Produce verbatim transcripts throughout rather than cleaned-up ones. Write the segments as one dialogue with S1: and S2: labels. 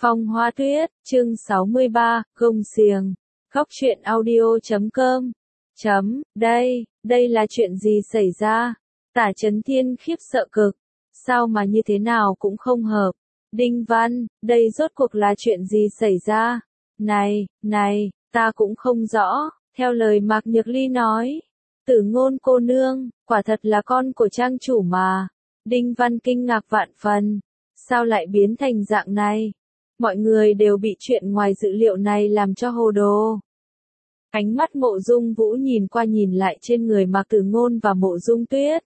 S1: Phong Hoa Tuyết, chương sáu mươi ba, Gông Xiềng. Góc truyện audio chấm com. Chấm, đây, đây là chuyện gì xảy ra? Tả Chấn Thiên khiếp sợ cực. Sao mà như thế nào cũng không hợp. Đinh Văn, đây rốt cuộc là chuyện gì xảy ra? Này, này, ta cũng không rõ. Theo lời Mạc Nhược Ly nói, Tử Ngôn cô nương, quả thật là con của trang chủ mà. Đinh Văn kinh ngạc vạn phần. Sao lại biến thành dạng này? Mọi người đều bị chuyện ngoài dự liệu này làm cho hồ đồ. Ánh mắt Mộ Dung Vũ nhìn qua nhìn lại trên người Mạc Tử Ngôn và Mộ Dung Tuyết.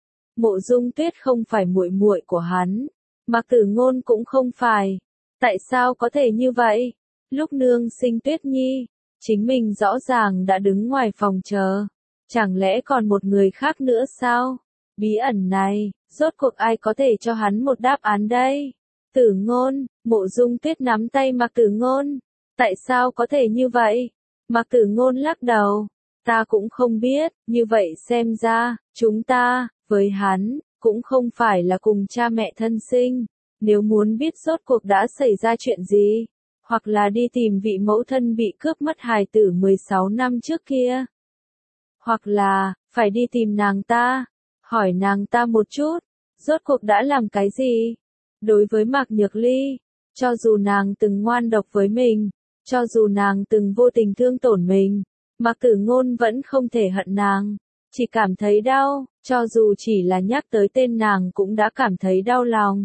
S1: Mộ Dung Tuyết không phải muội muội của hắn, Mạc Tử Ngôn cũng không phải. Tại sao có thể như vậy? Lúc nương sinh Tuyết Nhi, chính mình rõ ràng đã đứng ngoài phòng chờ. Chẳng lẽ còn một người khác nữa sao? Bí ẩn này, rốt cuộc ai có thể cho hắn một đáp án đây? Tử Ngôn, Mộ Dung Tuyết nắm tay Mạc Tử Ngôn. Tại sao có thể như vậy? Mạc Tử Ngôn lắc đầu. Ta cũng không biết, như vậy xem ra, chúng ta, với hắn, cũng không phải là cùng cha mẹ thân sinh. Nếu muốn biết rốt cuộc đã xảy ra chuyện gì, hoặc là đi tìm vị mẫu thân bị cướp mất hài tử mười sáu năm trước kia. Hoặc là, phải đi tìm nàng ta, hỏi nàng ta một chút, rốt cuộc đã làm cái gì? Đối với Mạc Nhược Ly, cho dù nàng từng ngoan độc với mình, cho dù nàng từng vô tình thương tổn mình, Mạc Tử Ngôn vẫn không thể hận nàng, chỉ cảm thấy đau, cho dù chỉ là nhắc tới tên nàng cũng đã cảm thấy đau lòng.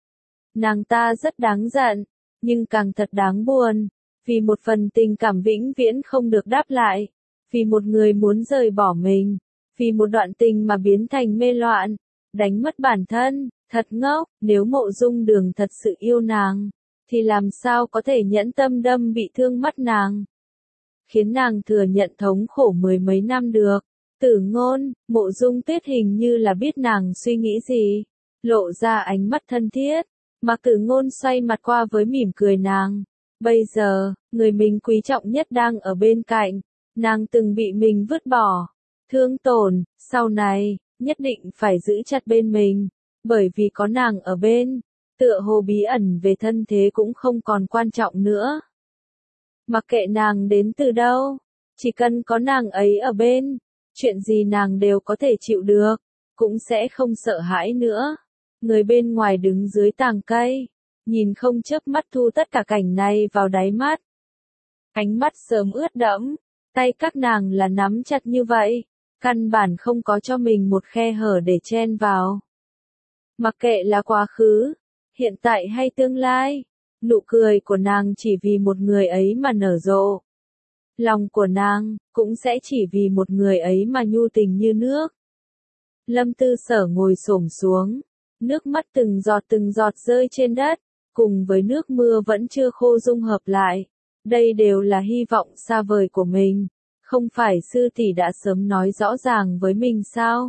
S1: Nàng ta rất đáng giận, nhưng càng thật đáng buồn, vì một phần tình cảm vĩnh viễn không được đáp lại, vì một người muốn rời bỏ mình, vì một đoạn tình mà biến thành mê loạn, đánh mất bản thân. Thật ngốc, nếu Mộ Dung Đường thật sự yêu nàng, thì làm sao có thể nhẫn tâm đâm bị thương mắt nàng, khiến nàng thừa nhận thống khổ mười mấy năm được. Tử Ngôn, Mộ Dung Tuyết hình như là biết nàng suy nghĩ gì, lộ ra ánh mắt thân thiết. Mạc Tử Ngôn xoay mặt qua với mỉm cười nàng. Bây giờ, người mình quý trọng nhất đang ở bên cạnh, nàng từng bị mình vứt bỏ, thương tổn, sau này, nhất định phải giữ chặt bên mình. Bởi vì có nàng ở bên, tựa hồ bí ẩn về thân thế cũng không còn quan trọng nữa. Mặc kệ nàng đến từ đâu, chỉ cần có nàng ấy ở bên, chuyện gì nàng đều có thể chịu được, cũng sẽ không sợ hãi nữa. Người bên ngoài đứng dưới tàng cây, nhìn không chớp mắt thu tất cả cảnh này vào đáy mắt. Ánh mắt sớm ướt đẫm, tay các nàng là nắm chặt như vậy, căn bản không có cho mình một khe hở để chen vào. Mặc kệ là quá khứ, hiện tại hay tương lai, nụ cười của nàng chỉ vì một người ấy mà nở rộ. Lòng của nàng, cũng sẽ chỉ vì một người ấy mà nhu tình như nước. Lâm Tư Sở ngồi xổm xuống, nước mắt từng giọt từng giọt rơi trên đất, cùng với nước mưa vẫn chưa khô dung hợp lại. Đây đều là hy vọng xa vời của mình, không phải sư tỷ đã sớm nói rõ ràng với mình sao?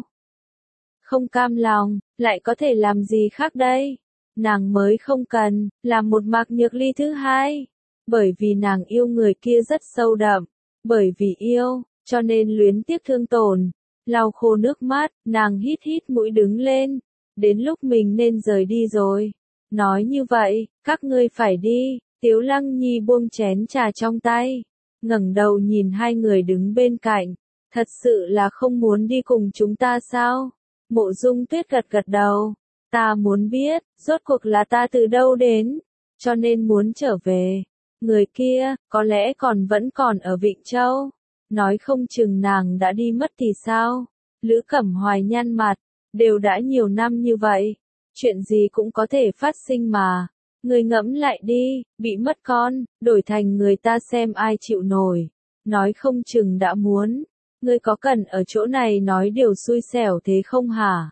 S1: Không cam lòng, lại có thể làm gì khác đây? Nàng mới không cần, làm một Mạc Nhược Ly thứ hai. Bởi vì nàng yêu người kia rất sâu đậm. Bởi vì yêu, cho nên luyến tiếc thương tổn. Lau khô nước mắt, nàng hít hít mũi đứng lên. Đến lúc mình nên rời đi rồi. Nói như vậy, các ngươi phải đi. Tiếu Lăng Nhi buông chén trà trong tay, ngẩng đầu nhìn hai người đứng bên cạnh. Thật sự là không muốn đi cùng chúng ta sao? Mộ Dung Tuyết gật gật đầu. Ta muốn biết, rốt cuộc là ta từ đâu đến, cho nên muốn trở về. Người kia, có lẽ còn vẫn còn ở Vịnh Châu. Nói không chừng nàng đã đi mất thì sao? Lữ Cẩm Hoài nhăn mặt, đều đã nhiều năm như vậy. Chuyện gì cũng có thể phát sinh mà. Người ngẫm lại đi, bị mất con, đổi thành người ta xem ai chịu nổi. Nói không chừng đã muốn. Ngươi có cần ở chỗ này nói điều xui xẻo thế không hả?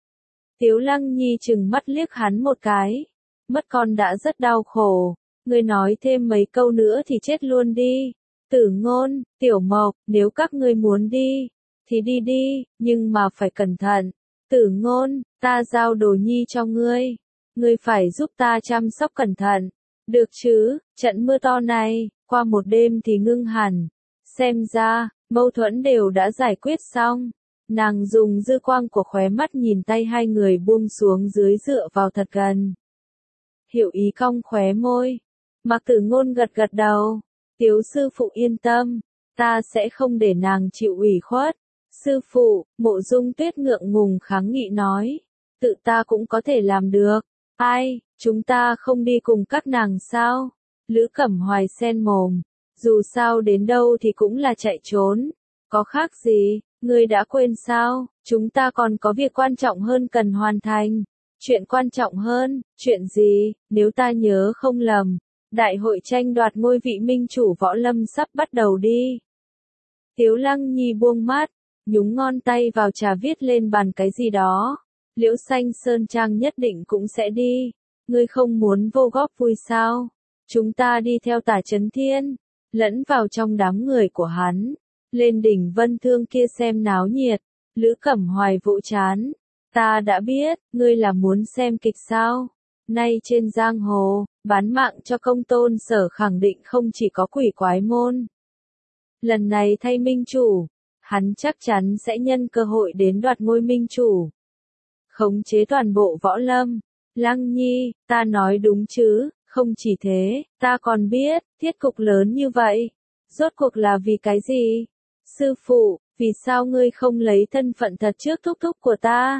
S1: Tiếu Lăng Nhi chừng mắt liếc hắn một cái. Mất con đã rất đau khổ. Ngươi nói thêm mấy câu nữa thì chết luôn đi. Tử Ngôn, Tiểu Mộc, nếu các ngươi muốn đi, thì đi đi, nhưng mà phải cẩn thận. Tử Ngôn, ta giao Đồ Nhi cho ngươi. Ngươi phải giúp ta chăm sóc cẩn thận. Được chứ, trận mưa to này, qua một đêm thì ngưng hẳn. Xem ra, mâu thuẫn đều đã giải quyết xong. Nàng dùng dư quang của khóe mắt nhìn tay hai người buông xuống dưới dựa vào thật gần. Hiểu ý cong khóe môi. Mạc Tử Ngôn gật gật đầu. Tiếu sư phụ yên tâm, ta sẽ không để nàng chịu ủy khuất. Sư phụ, Mộ Dung Tuyết ngượng ngùng kháng nghị nói. Tự ta cũng có thể làm được. Ai, chúng ta không đi cùng các nàng sao? Lữ Cẩm Hoài sen mồm. Dù sao đến đâu thì cũng là chạy trốn. Có khác gì, ngươi đã quên sao? Chúng ta còn có việc quan trọng hơn cần hoàn thành. Chuyện quan trọng hơn, chuyện gì, nếu ta nhớ không lầm. Đại hội tranh đoạt ngôi vị minh chủ võ lâm sắp bắt đầu đi. Tiếu Lăng Nhi buông mắt, nhúng ngón tay vào trà viết lên bàn cái gì đó. Liễu Xanh Sơn Trang nhất định cũng sẽ đi. Ngươi không muốn vô góp vui sao? Chúng ta đi theo Tả Chấn Thiên, lẫn vào trong đám người của hắn. Lên đỉnh Vân Thương kia xem náo nhiệt. Lữ Cẩm Hoài vỗ chán. Ta đã biết, ngươi là muốn xem kịch sao? Nay trên giang hồ, bán mạng cho Công Tôn Sở khẳng định không chỉ có quỷ quái môn. Lần này thay minh chủ, hắn chắc chắn sẽ nhân cơ hội đến đoạt ngôi minh chủ. Khống chế toàn bộ võ lâm. Lăng Nhi, ta nói đúng chứ, không chỉ thế, ta còn biết, thiết cục lớn như vậy. Rốt cuộc là vì cái gì? Sư phụ, vì sao ngươi không lấy thân phận thật trước thúc thúc của ta?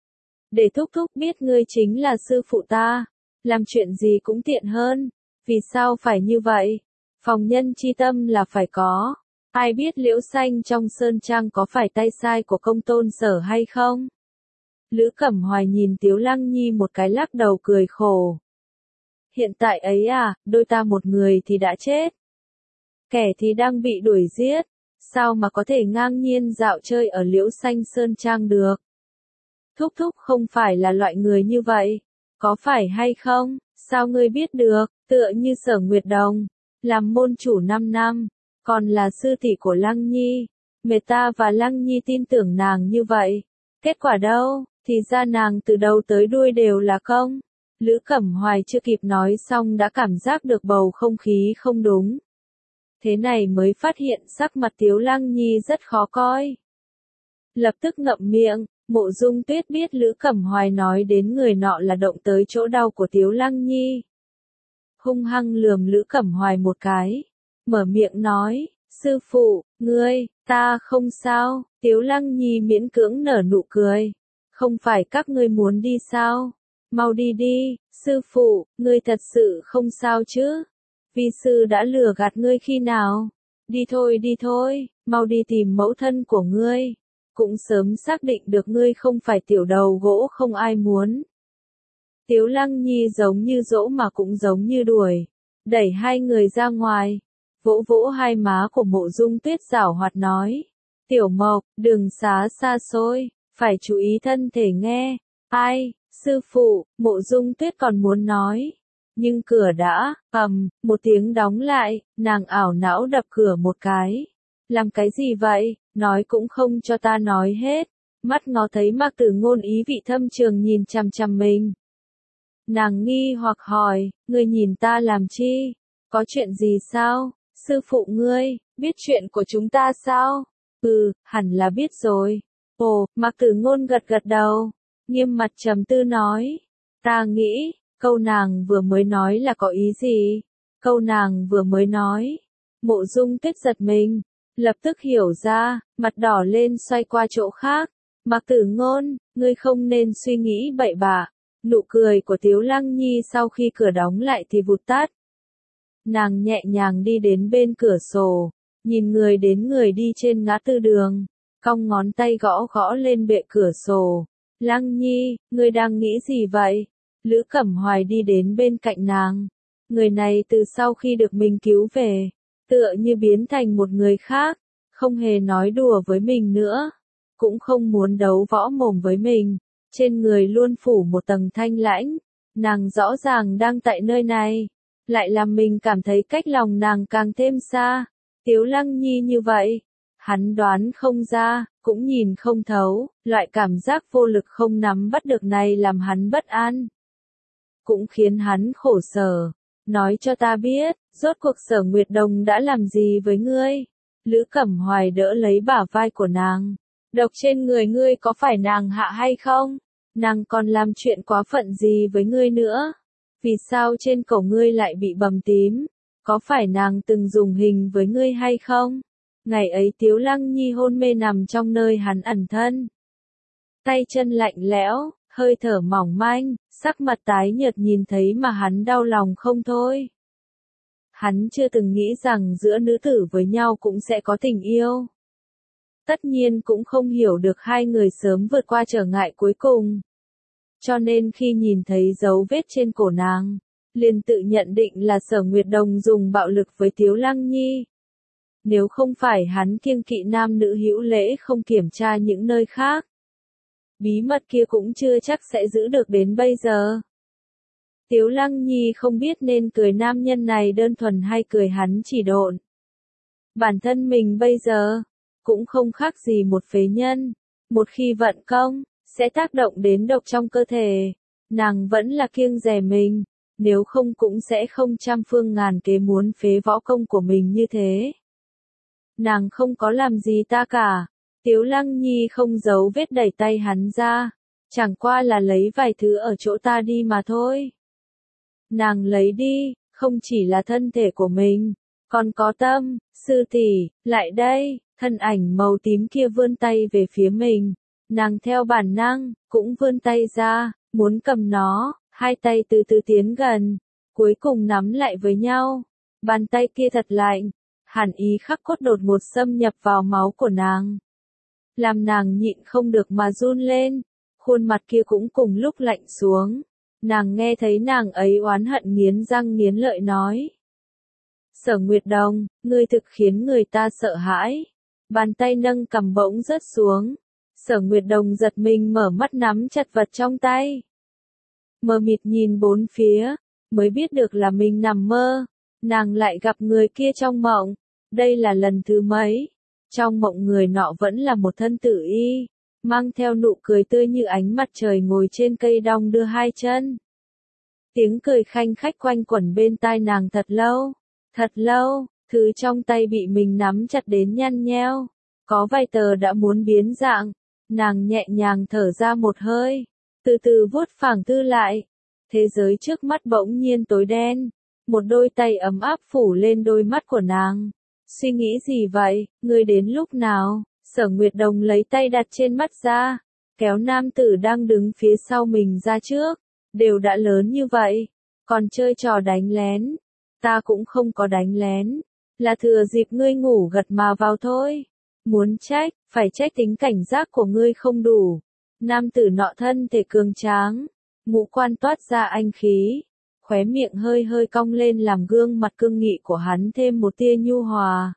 S1: Để thúc thúc biết ngươi chính là sư phụ ta. Làm chuyện gì cũng tiện hơn. Vì sao phải như vậy? Phòng nhân chi tâm là phải có. Ai biết Liễu Xanh trong sơn trang có phải tay sai của Công Tôn Sở hay không? Lữ Cẩm Hoài nhìn Tiếu Lăng Nhi một cái lắc đầu cười khổ. Hiện tại ấy à, đôi ta một người thì đã chết. Kẻ thì đang bị đuổi giết. Sao mà có thể ngang nhiên dạo chơi ở Liễu Xanh Sơn Trang được? Thúc thúc không phải là loại người như vậy. Có phải hay không? Sao ngươi biết được? Tựa như Sở Nguyệt Đồng. Làm môn chủ năm năm. Còn là sư tỷ của Lăng Nhi. Mẹ ta và Lăng Nhi tin tưởng nàng như vậy. Kết quả đâu? Thì ra nàng từ đầu tới đuôi đều là công. Lữ Cẩm Hoài chưa kịp nói xong đã cảm giác được bầu không khí không đúng. Thế này mới phát hiện sắc mặt Tiếu Lăng Nhi rất khó coi. Lập tức ngậm miệng, Mộ Dung Tuyết biết Lữ Cẩm Hoài nói đến người nọ là động tới chỗ đau của Tiếu Lăng Nhi. Hung hăng lườm Lữ Cẩm Hoài một cái, mở miệng nói, sư phụ, ngươi, ta không sao. Tiếu Lăng Nhi miễn cưỡng nở nụ cười. Không phải các ngươi muốn đi sao? Mau đi đi, sư phụ, ngươi thật sự không sao chứ? Vi sư đã lừa gạt ngươi khi nào? Đi thôi đi thôi, mau đi tìm mẫu thân của ngươi. Cũng sớm xác định được ngươi không phải tiểu đầu gỗ không ai muốn. Tiếu Lăng Nhi giống như dỗ mà cũng giống như đuổi. Đẩy hai người ra ngoài. Vỗ vỗ hai má của Mộ Dung Tuyết giảo hoạt nói. Tiểu Mộc, đừng xá xa xôi, phải chú ý thân thể nghe. Ai, sư phụ, Mộ Dung Tuyết còn muốn nói. Nhưng cửa đã, ầm, một tiếng đóng lại, nàng ảo não đập cửa một cái. Làm cái gì vậy, nói cũng không cho ta nói hết. Mắt ngó thấy Mạc Tử Ngôn ý vị thâm trường nhìn chằm chằm mình. Nàng nghi hoặc hỏi, ngươi nhìn ta làm chi? Có chuyện gì sao? Sư phụ ngươi, biết chuyện của chúng ta sao? Ừ, hẳn là biết rồi. Ồ, Mạc Tử Ngôn gật gật đầu, nghiêm mặt trầm tư nói. Ta nghĩ, câu nàng vừa mới nói là có ý gì? Câu nàng vừa mới nói. Mộ Dung Tuyết giật mình, lập tức hiểu ra, mặt đỏ lên xoay qua chỗ khác. Mạc Tử Ngôn, ngươi không nên suy nghĩ bậy bạ. Nụ cười của Tiếu Lăng Nhi sau khi cửa đóng lại thì vụt tắt. Nàng nhẹ nhàng đi đến bên cửa sổ, nhìn người đến người đi trên ngã tư đường, cong ngón tay gõ gõ lên bệ cửa sổ. Lăng Nhi, ngươi đang nghĩ gì vậy? Lữ Cẩm Hoài đi đến bên cạnh nàng. Người này từ sau khi được mình cứu về, tựa như biến thành một người khác, không hề nói đùa với mình nữa, cũng không muốn đấu võ mồm với mình. Trên người luôn phủ một tầng thanh lãnh, nàng rõ ràng đang tại nơi này, lại làm mình cảm thấy cách lòng nàng càng thêm xa. Tiếu Lăng Nhi như vậy, hắn đoán không ra, cũng nhìn không thấu, loại cảm giác vô lực không nắm bắt được này làm hắn bất an, cũng khiến hắn khổ sở. Nói cho ta biết, rốt cuộc Sở Nguyệt Đồng đã làm gì với ngươi? Lữ Cẩm Hoài đỡ lấy bả vai của nàng. Độc trên người ngươi có phải nàng hạ hay không? Nàng còn làm chuyện quá phận gì với ngươi nữa? vì sao trên cổ ngươi lại bị bầm tím? Có phải nàng từng dùng hình với ngươi hay không? Ngày ấy Tiếu Lăng Nhi hôn mê nằm trong nơi hắn ẩn thân. Tay chân lạnh lẽo, hơi thở mỏng manh, sắc mặt tái nhợt nhìn thấy mà hắn đau lòng không thôi. Hắn chưa từng nghĩ rằng giữa nữ tử với nhau cũng sẽ có tình yêu. Tất nhiên cũng không hiểu được hai người sớm vượt qua trở ngại cuối cùng. Cho nên khi nhìn thấy dấu vết trên cổ nàng, liền tự nhận định là Sở Nguyệt Đồng dùng bạo lực với Tiếu Lăng Nhi. Nếu không phải hắn kiêng kỵ nam nữ hữu lễ không kiểm tra những nơi khác, bí mật kia cũng chưa chắc sẽ giữ được đến bây giờ. Tiếu Lăng Nhi không biết nên cười nam nhân này đơn thuần hay cười hắn chỉ độn. Bản thân mình bây giờ, cũng không khác gì một phế nhân. Một khi vận công, sẽ tác động đến độc trong cơ thể. Nàng vẫn là kiêng dè mình, nếu không cũng sẽ không trăm phương ngàn kế muốn phế võ công của mình như thế. Nàng không có làm gì ta cả. Tiếu Lăng Nhi không giấu vết đẩy tay hắn ra. Chẳng qua là lấy vài thứ ở chỗ ta đi mà thôi. Nàng lấy đi, không chỉ là thân thể của mình, còn có tâm. Sư tỷ, lại đây. Thân ảnh màu tím kia vươn tay về phía mình. Nàng theo bản năng, cũng vươn tay ra, muốn cầm nó. Hai tay từ từ tiến gần, cuối cùng nắm lại với nhau. Bàn tay kia thật lạnh, hàn ý khắc cốt đột ngột xâm nhập vào máu của nàng. Làm nàng nhịn không được mà run lên, khuôn mặt kia cũng cùng lúc lạnh xuống. Nàng nghe thấy nàng ấy oán hận nghiến răng nghiến lợi nói. Sở Nguyệt Đồng, ngươi thực khiến người ta sợ hãi. Bàn tay nâng cầm bỗng rớt xuống. Sở Nguyệt Đồng giật mình mở mắt nắm chặt vật trong tay. Mờ mịt nhìn bốn phía, mới biết được là mình nằm mơ. Nàng lại gặp người kia trong mộng. Đây là lần thứ mấy. Trong mộng người nọ vẫn là một thân tử y, mang theo nụ cười tươi như ánh mặt trời ngồi trên cây đong đưa hai chân. Tiếng cười khanh khách quanh quẩn bên tai nàng thật lâu, thật lâu, thứ trong tay bị mình nắm chặt đến nhăn nheo. Có vài tờ đã muốn biến dạng, nàng nhẹ nhàng thở ra một hơi, từ từ vuốt phẳng thư lại. Thế giới trước mắt bỗng nhiên tối đen, một đôi tay ấm áp phủ lên đôi mắt của nàng. Suy nghĩ gì vậy, ngươi đến lúc nào? Sở Nguyệt Đồng lấy tay đặt trên mắt ra, kéo nam tử đang đứng phía sau mình ra trước. Đều đã lớn như vậy, còn chơi trò đánh lén. Ta cũng không có đánh lén, là thừa dịp ngươi ngủ gật mà vào thôi. Muốn trách, phải trách tính cảnh giác của ngươi không đủ. Nam tử nọ thân thể cường tráng, ngũ quan toát ra anh khí. Khóe miệng hơi hơi cong lên làm gương mặt cương nghị của hắn thêm một tia nhu hòa.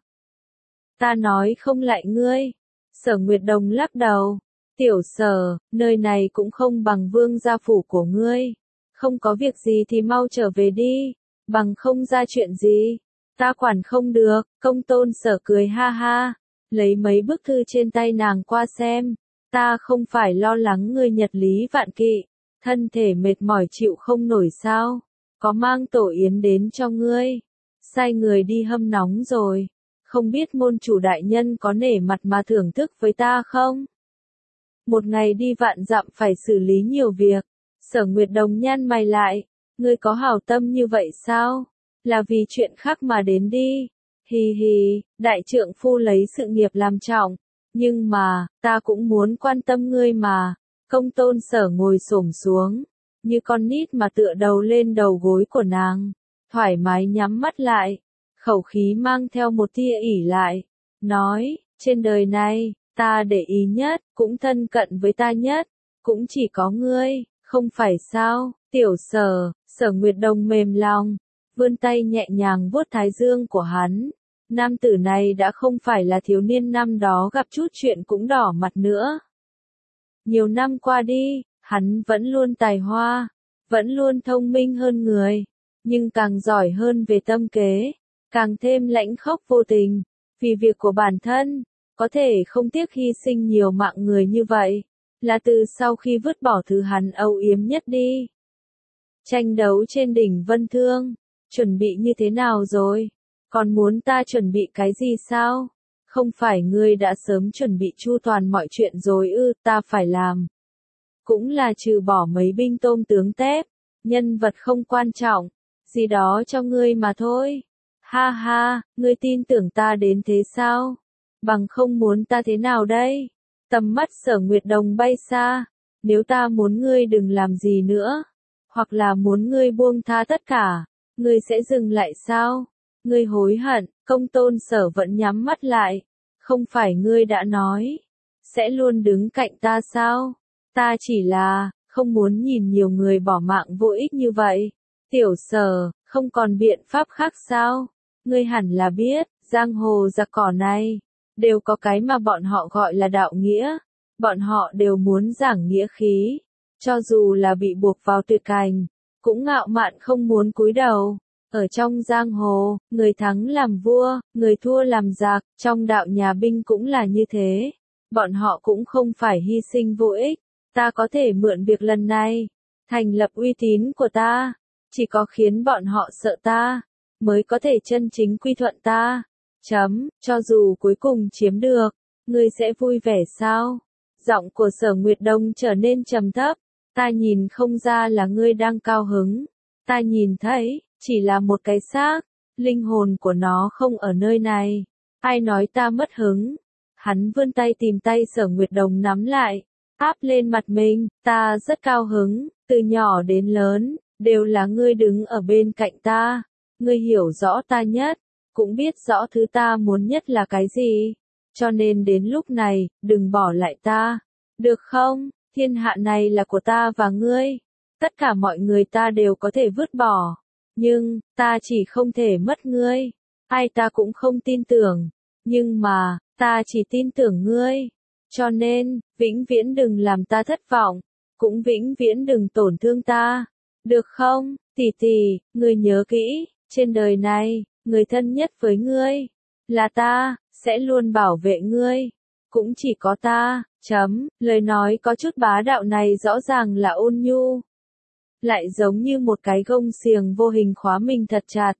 S1: Ta nói không lại ngươi. Sở Nguyệt Đồng lắc đầu. Tiểu Sở, nơi này cũng không bằng vương gia phủ của ngươi. Không có việc gì thì mau trở về đi. Bằng không ra chuyện gì. Ta quản không được. Công tôn Sở cười ha ha. Lấy mấy bức thư trên tay nàng qua xem. Ta không phải lo lắng ngươi nhật lý vạn kỵ. Thân thể mệt mỏi chịu không nổi sao. Có mang tổ yến đến cho ngươi. Sai người đi hâm nóng rồi. Không biết môn chủ đại nhân có nể mặt mà thưởng thức với ta không? Một ngày đi vạn dặm phải xử lý nhiều việc. Sở Nguyệt Đồng nhăn mày lại. Ngươi có hảo tâm như vậy sao? Là vì chuyện khác mà đến đi. Hì hì, đại trượng phu lấy sự nghiệp làm trọng. Nhưng mà, ta cũng muốn quan tâm ngươi mà. Công tôn Sở ngồi xổm xuống, như con nít mà tựa đầu lên đầu gối của nàng, thoải mái nhắm mắt lại, khẩu khí mang theo một tia ỉ lại, nói, trên đời này, ta để ý nhất, cũng thân cận với ta nhất, cũng chỉ có ngươi, không phải sao, Tiểu Sở. Sở Nguyệt Đồng mềm lòng, vươn tay nhẹ nhàng vuốt thái dương của hắn. Nam tử này đã không phải là thiếu niên năm đó gặp chút chuyện cũng đỏ mặt nữa. Nhiều năm qua đi, hắn vẫn luôn tài hoa, vẫn luôn thông minh hơn người, nhưng càng giỏi hơn về tâm kế, càng thêm lãnh khốc vô tình. Vì việc của bản thân, có thể không tiếc hy sinh nhiều mạng người như vậy, là từ sau khi vứt bỏ thứ hắn âu yếm nhất đi. Tranh đấu trên đỉnh Vân Thương, chuẩn bị như thế nào rồi? Còn muốn ta chuẩn bị cái gì sao? Không phải ngươi đã sớm chuẩn bị chu toàn mọi chuyện rồi ư? Ta phải làm cũng là trừ bỏ mấy binh tôm tướng tép, nhân vật không quan trọng, gì đó cho ngươi mà thôi. Ha ha, ngươi tin tưởng ta đến thế sao? Bằng không muốn ta thế nào đây? Tầm mắt Sở Nguyệt Đồng bay xa, nếu ta muốn ngươi đừng làm gì nữa, hoặc là muốn ngươi buông tha tất cả, ngươi sẽ dừng lại sao? Ngươi hối hận, Công Tôn Sở vẫn nhắm mắt lại, không phải ngươi đã nói, sẽ luôn đứng cạnh ta sao? Ta chỉ là, không muốn nhìn nhiều người bỏ mạng vô ích như vậy. Tiểu Sở, không còn biện pháp khác sao? Ngươi hẳn là biết, giang hồ giặc cỏ này, đều có cái mà bọn họ gọi là đạo nghĩa. Bọn họ đều muốn giảng nghĩa khí, cho dù là bị buộc vào tuyệt cảnh, cũng ngạo mạn không muốn cúi đầu. Ở trong giang hồ, người thắng làm vua, người thua làm giặc, trong đạo nhà binh cũng là như thế. Bọn họ cũng không phải hy sinh vô ích. Ta có thể mượn việc lần này, thành lập uy tín của ta, chỉ có khiến bọn họ sợ ta, mới có thể chân chính quy thuận ta. Chấm, cho dù cuối cùng chiếm được, ngươi sẽ vui vẻ sao? Giọng của Sở Nguyệt Đông trở nên trầm thấp, ta nhìn không ra là ngươi đang cao hứng, ta nhìn thấy, chỉ là một cái xác, linh hồn của nó không ở nơi này. Ai nói ta mất hứng? Hắn vươn tay tìm tay Sở Nguyệt Đồng nắm lại, áp lên mặt mình, ta rất cao hứng, từ nhỏ đến lớn, đều là ngươi đứng ở bên cạnh ta, ngươi hiểu rõ ta nhất, cũng biết rõ thứ ta muốn nhất là cái gì, cho nên đến lúc này, đừng bỏ lại ta, được không? Thiên hạ này là của ta và ngươi, tất cả mọi người ta đều có thể vứt bỏ, nhưng, ta chỉ không thể mất ngươi, ai ta cũng không tin tưởng, nhưng mà, ta chỉ tin tưởng ngươi. Cho nên, vĩnh viễn đừng làm ta thất vọng, cũng vĩnh viễn đừng tổn thương ta, được không? Tỷ tỷ, ngươi nhớ kỹ, trên đời này, người thân nhất với ngươi, là ta, sẽ luôn bảo vệ ngươi, cũng chỉ có ta, chấm, lời nói có chút bá đạo này rõ ràng là ôn nhu, lại giống như một cái gông xiềng vô hình khóa mình thật chặt.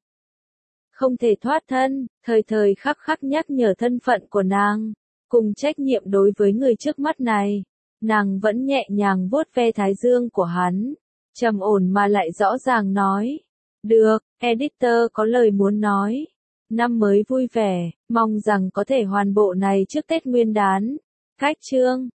S1: Không thể thoát thân, thời thời khắc khắc nhắc nhở thân phận của nàng. Cùng trách nhiệm đối với người trước mắt này, nàng vẫn nhẹ nhàng vuốt ve thái dương của hắn, trầm ổn mà lại rõ ràng nói, được, editor có lời muốn nói, năm mới vui vẻ, mong rằng có thể hoàn bộ này trước Tết Nguyên đán, cách chương.